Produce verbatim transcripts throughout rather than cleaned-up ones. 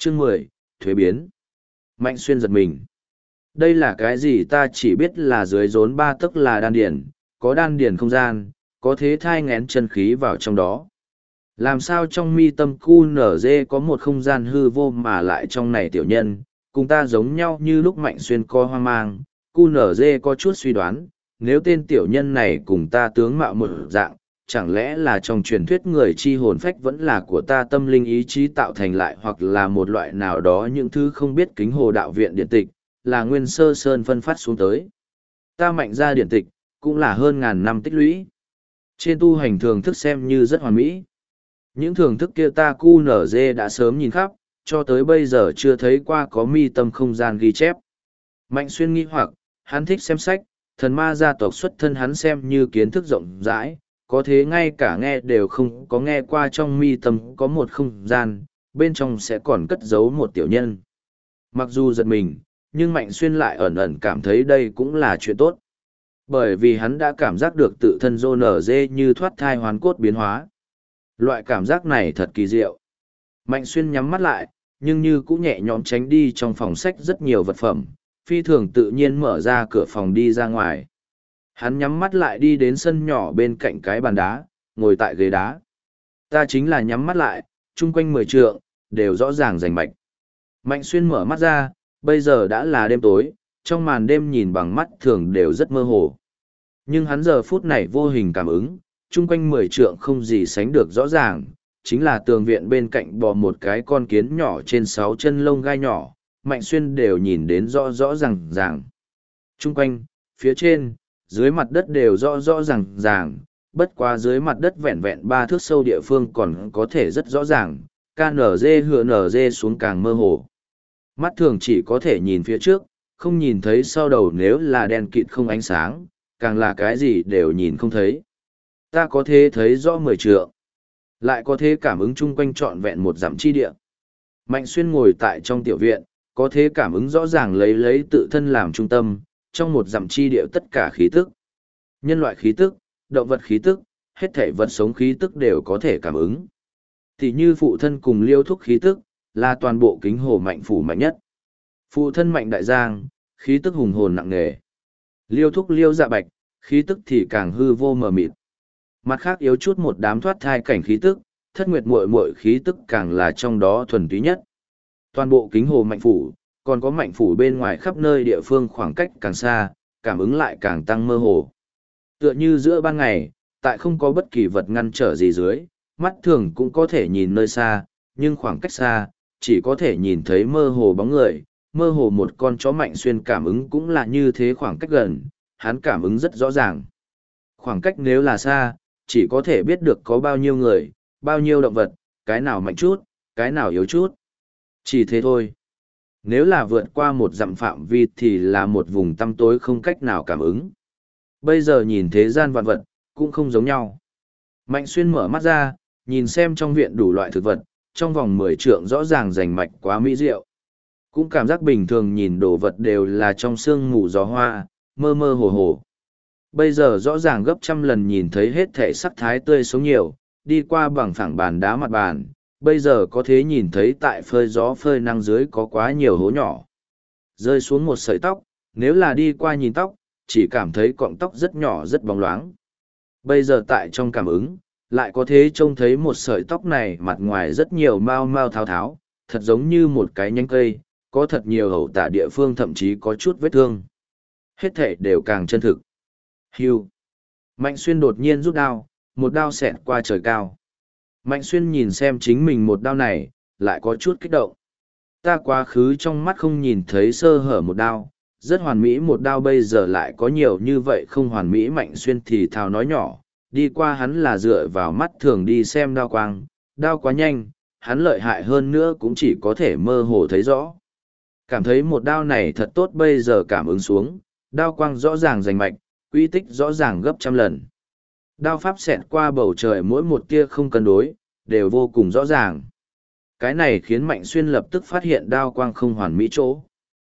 Chương mười, Thuế biến. Mạnh Xuyên giật mình. Đây là cái gì ta chỉ biết là dưới rốn ba tấc là đan điển, có đan điển không gian, có thế thai ngén chân khí vào trong đó. Làm sao trong mi tâm cu nở dê có một không gian hư vô mà lại trong này tiểu nhân, cùng ta giống nhau như lúc Mạnh Xuyên co hoang mang, cu nở dê có chút suy đoán, nếu tên tiểu nhân này cùng ta tướng mạo một dạng, chẳng lẽ là trong truyền thuyết người chi hồn phách vẫn là của ta tâm linh ý chí tạo thành lại hoặc là một loại nào đó những thứ không biết kính hồ đạo viện điện tịch, là nguyên sơ sơn phân phát xuống tới. Ta Mạnh ra điện tịch, cũng là hơn ngàn năm tích lũy. Trên tu hành thường thức xem như rất hoàn mỹ. Những thưởng thức kia ta cu nở dê đã sớm nhìn khắp, cho tới bây giờ chưa thấy qua có mi tâm không gian ghi chép. Mạnh Xuyên nghi hoặc, hắn thích xem sách, thần ma gia tộc xuất thân hắn xem như kiến thức rộng rãi, có thế ngay cả nghe đều không có nghe qua trong mi tâm có một không gian, bên trong sẽ còn cất giấu một tiểu nhân. Mặc dù giật mình, nhưng Mạnh Xuyên lại ẩn ẩn cảm thấy đây cũng là chuyện tốt. Bởi vì hắn đã cảm giác được tự thân rô nở dê như thoát thai hoán cốt biến hóa. Loại cảm giác này thật kỳ diệu. Mạnh Xuyên nhắm mắt lại, nhưng như cũng nhẹ nhõm tránh đi trong phòng sách rất nhiều vật phẩm, phi thường tự nhiên mở ra cửa phòng đi ra ngoài. Hắn nhắm mắt lại đi đến sân nhỏ bên cạnh cái bàn đá, ngồi tại ghế đá. Ta chính là nhắm mắt lại, chung quanh mười trượng, đều rõ ràng rành mạch. Mạnh Xuyên mở mắt ra, bây giờ đã là đêm tối, trong màn đêm nhìn bằng mắt thường đều rất mơ hồ. Nhưng hắn giờ phút này vô hình cảm ứng, chung quanh mười trượng không gì sánh được rõ ràng, chính là tường viện bên cạnh bò một cái con kiến nhỏ trên sáu chân lông gai nhỏ, Mạnh Xuyên đều nhìn đến rõ rõ ràng ràng. Chung quanh, phía trên, dưới mặt đất đều rõ rõ ràng ràng, bất quá dưới mặt đất vẹn vẹn ba thước sâu địa phương còn có thể rất rõ ràng, ca nở dê hựa nở dê xuống càng mơ hồ. Mắt thường chỉ có thể nhìn phía trước, không nhìn thấy sau đầu nếu là đen kịt không ánh sáng, càng là cái gì đều nhìn không thấy. Ta có thể thấy rõ mười trượng, lại có thể cảm ứng chung quanh trọn vẹn một dặm chi địa. Mạnh Xuyên ngồi tại trong tiểu viện, có thể cảm ứng rõ ràng lấy lấy tự thân làm trung tâm, trong một dặm chi địa tất cả khí tức. Nhân loại khí tức, động vật khí tức, hết thảy vật sống khí tức đều có thể cảm ứng. Thì như phụ thân cùng Liêu Thúc khí tức, là toàn bộ kính hồ Mạnh phủ mạnh nhất. Phụ thân Mạnh đại giang, khí tức hùng hồn nặng nề. Liêu Thúc Liêu dạ bạch, khí tức thì càng hư vô mờ mịt. Mặt khác yếu chút một đám thoát thai cảnh khí tức, thất nguyệt muội muội khí tức càng là trong đó thuần túy nhất. Toàn bộ kính hồ Mạnh phủ, còn có Mạnh phủ bên ngoài khắp nơi địa phương khoảng cách càng xa, cảm ứng lại càng tăng mơ hồ. Tựa như giữa ban ngày, tại không có bất kỳ vật ngăn trở gì dưới, mắt thường cũng có thể nhìn nơi xa, nhưng khoảng cách xa, chỉ có thể nhìn thấy mơ hồ bóng người, mơ hồ một con chó Mạnh Xuyên cảm ứng cũng là như thế khoảng cách gần, hắn cảm ứng rất rõ ràng. Khoảng cách nếu là xa, chỉ có thể biết được có bao nhiêu người, bao nhiêu động vật, cái nào mạnh chút, cái nào yếu chút. Chỉ thế thôi. Nếu là vượt qua một dặm phạm vi thì là một vùng tăm tối không cách nào cảm ứng. Bây giờ nhìn thế gian vạn vật, cũng không giống nhau. Mạnh Xuyên mở mắt ra, nhìn xem trong viện đủ loại thực vật, trong vòng mười trượng rõ ràng rành mạch quá mỹ diệu. Cũng cảm giác bình thường nhìn đồ vật đều là trong sương mù gió hoa, mơ mơ hồ hồ. Bây giờ rõ ràng gấp trăm lần nhìn thấy hết thể sắc thái tươi sống nhiều, đi qua bằng phẳng bàn đá mặt bàn, bây giờ có thể nhìn thấy tại phơi gió phơi nắng dưới có quá nhiều hố nhỏ. Rơi xuống một sợi tóc, nếu là đi qua nhìn tóc, chỉ cảm thấy cọng tóc rất nhỏ rất bóng loáng. Bây giờ tại trong cảm ứng, lại có thể trông thấy một sợi tóc này mặt ngoài rất nhiều mau mau tháo tháo, thật giống như một cái nhánh cây, có thật nhiều hậu tả địa phương thậm chí có chút vết thương. Hết thể đều càng chân thực. Hưu. Mạnh Xuyên đột nhiên rút đao, một đao xẹt qua trời cao. Mạnh Xuyên nhìn xem chính mình một đao này, lại có chút kích động. Ta quá khứ trong mắt không nhìn thấy sơ hở một đao, rất hoàn mỹ một đao bây giờ lại có nhiều như vậy không hoàn mỹ. Mạnh Xuyên thì thào nói nhỏ, đi qua hắn là dựa vào mắt thường đi xem đao quang, đao quá nhanh, hắn lợi hại hơn nữa cũng chỉ có thể mơ hồ thấy rõ. Cảm thấy một đao này thật tốt bây giờ cảm ứng xuống, đao quang rõ ràng rành mạch, quy tích rõ ràng gấp trăm lần. Đao pháp xẹt qua bầu trời mỗi một tia không cân đối, đều vô cùng rõ ràng. Cái này khiến Mạnh Xuyên lập tức phát hiện đao quang không hoàn mỹ chỗ.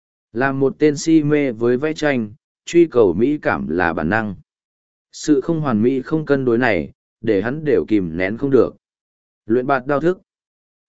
Là một tên si mê với vẽ tranh, truy cầu mỹ cảm là bản năng. Sự không hoàn mỹ không cân đối này, để hắn đều kìm nén không được. Luyện bạt đao thức.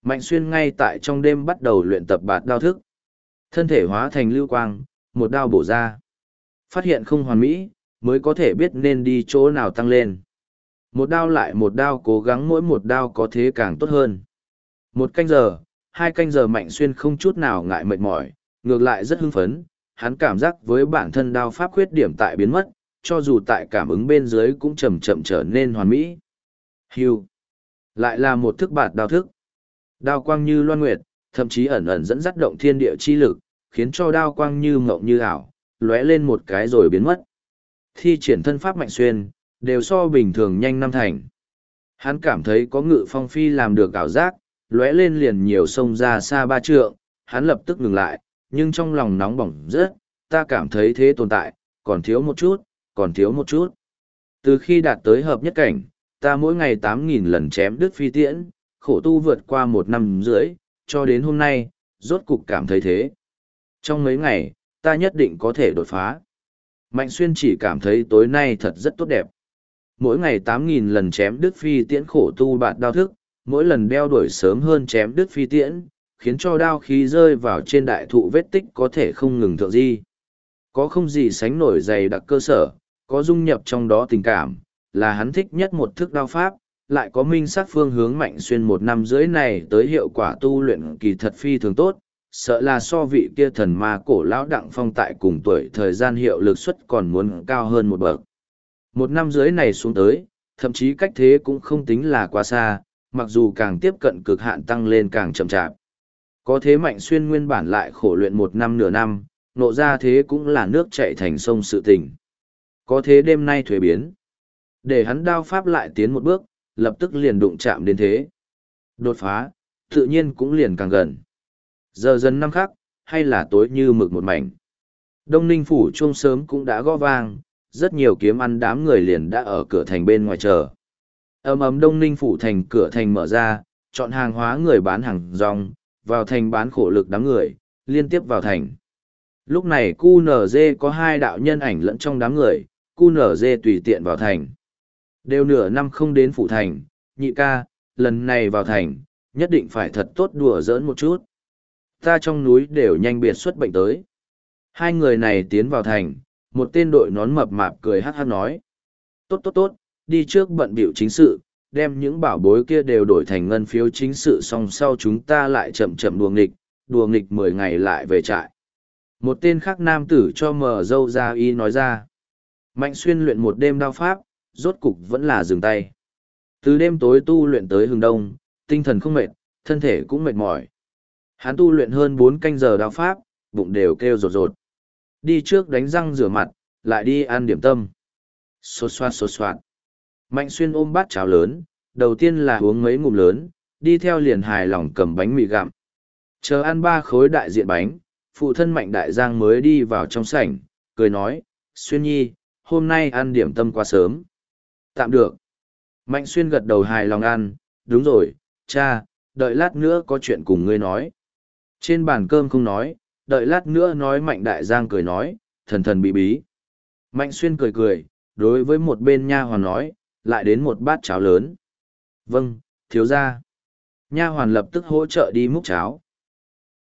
Mạnh Xuyên ngay tại trong đêm bắt đầu luyện tập bạt đao thức. Thân thể hóa thành lưu quang, một đao bổ ra. Phát hiện không hoàn mỹ, mới có thể biết nên đi chỗ nào tăng lên. Một đao lại một đao, cố gắng mỗi một đao có thế càng tốt hơn. Một canh giờ, hai canh giờ Mạnh Xuyên không chút nào ngại mệt mỏi, ngược lại rất hưng phấn. Hắn cảm giác với bản thân đao pháp khuyết điểm tại biến mất, cho dù tại cảm ứng bên dưới cũng chậm chậm trở nên hoàn mỹ. Hưu. Lại là một thức bạt đao thức. Đao quang như loan nguyệt, thậm chí ẩn ẩn dẫn dắt động thiên địa chi lực, khiến cho đao quang như mộng như ảo, lóe lên một cái rồi biến mất. Thi triển thân pháp Mạnh Xuyên, đều so bình thường nhanh năm thành. Hắn cảm thấy có Ngự Phong Phi làm được ảo giác, lóe lên liền nhiều sông ra xa ba trượng, hắn lập tức ngừng lại, nhưng trong lòng nóng bỏng rất, ta cảm thấy thế tồn tại, còn thiếu một chút, còn thiếu một chút. Từ khi đạt tới hợp nhất cảnh, ta mỗi ngày tám nghìn lần chém đứt phi tiễn, khổ tu vượt qua một năm rưỡi, cho đến hôm nay, rốt cục cảm thấy thế. Trong mấy ngày, ta nhất định có thể đột phá. Mạnh Xuyên chỉ cảm thấy tối nay thật rất tốt đẹp. Mỗi ngày tám nghìn lần chém đứt phi tiễn khổ tu bạt đao thức, mỗi lần đeo đuổi sớm hơn chém đứt phi tiễn, khiến cho đao khí rơi vào trên đại thụ vết tích có thể không ngừng thượng di. Có không gì sánh nổi dày đặc cơ sở, có dung nhập trong đó tình cảm, là hắn thích nhất một thức đao pháp, lại có minh sắc phương hướng Mạnh Xuyên một năm rưỡi này tới hiệu quả tu luyện kỳ thật phi thường tốt, sợ là so vị kia thần ma cổ lão Đặng Phong tại cùng tuổi thời gian hiệu lực suất còn muốn cao hơn một bậc. Một năm rưỡi này xuống tới, thậm chí cách thế cũng không tính là quá xa, mặc dù càng tiếp cận cực hạn tăng lên càng chậm chạp. Có thế Mạnh Xuyên nguyên bản lại khổ luyện một năm nửa năm, nộ ra thế cũng là nước chảy thành sông sự tình. Có thế đêm nay thuế biến. Để hắn đao pháp lại tiến một bước, lập tức liền đụng chạm đến thế. Đột phá, tự nhiên cũng liền càng gần. Giờ dần năm khắc, hay là tối như mực một mảnh. Đông Ninh phủ chuông sớm cũng đã gõ vang, rất nhiều kiếm ăn đám người liền đã ở cửa thành bên ngoài chờ. Ầm ầm Đông Ninh phủ thành cửa thành mở ra, chọn hàng hóa người bán hàng rong, vào thành bán khổ lực đám người, liên tiếp vào thành. Lúc này cu nở dê có hai đạo nhân ảnh lẫn trong đám người, cu nở dê tùy tiện vào thành. Đều nửa năm không đến phủ thành, nhị ca, lần này vào thành, nhất định phải thật tốt đùa giỡn một chút. Ta trong núi đều nhanh biệt xuất bệnh tới. Hai người này tiến vào thành, một tên đội nón mập mạp cười hát hát nói. Tốt tốt tốt, đi trước bận bịu chính sự, đem những bảo bối kia đều đổi thành ngân phiếu chính sự xong sau chúng ta lại chậm chậm đùa nghịch, đùa nghịch mười ngày lại về trại. Một tên khác nam tử cho mờ dâu ra y nói ra. Mạnh Xuyên luyện một đêm đao pháp, rốt cục vẫn là dừng tay. Từ đêm tối tu luyện tới hừng đông, tinh thần không mệt, thân thể cũng mệt mỏi. Hắn tu luyện hơn bốn canh giờ đao pháp, bụng đều kêu rột rột. Đi trước đánh răng rửa mặt, lại đi ăn điểm tâm. Xột xoạt xột xoạt. Mạnh Xuyên ôm bát cháo lớn, đầu tiên là uống mấy ngụm lớn, đi theo liền hài lòng cầm bánh mì gặm. Chờ ăn ba khối đại diện bánh, phụ thân Mạnh Đại Giang mới đi vào trong sảnh, cười nói, Xuyên nhi, hôm nay ăn điểm tâm quá sớm. Tạm được. Mạnh Xuyên gật đầu hài lòng ăn, đúng rồi, cha, đợi lát nữa có chuyện cùng ngươi nói. Trên bàn cơm không nói, đợi lát nữa nói Mạnh Đại Giang cười nói, thần thần bí bí. Mạnh Xuyên cười cười, đối với một bên nha hoàn nói, lại đến một bát cháo lớn. Vâng, thiếu gia. Nha hoàn lập tức hỗ trợ đi múc cháo.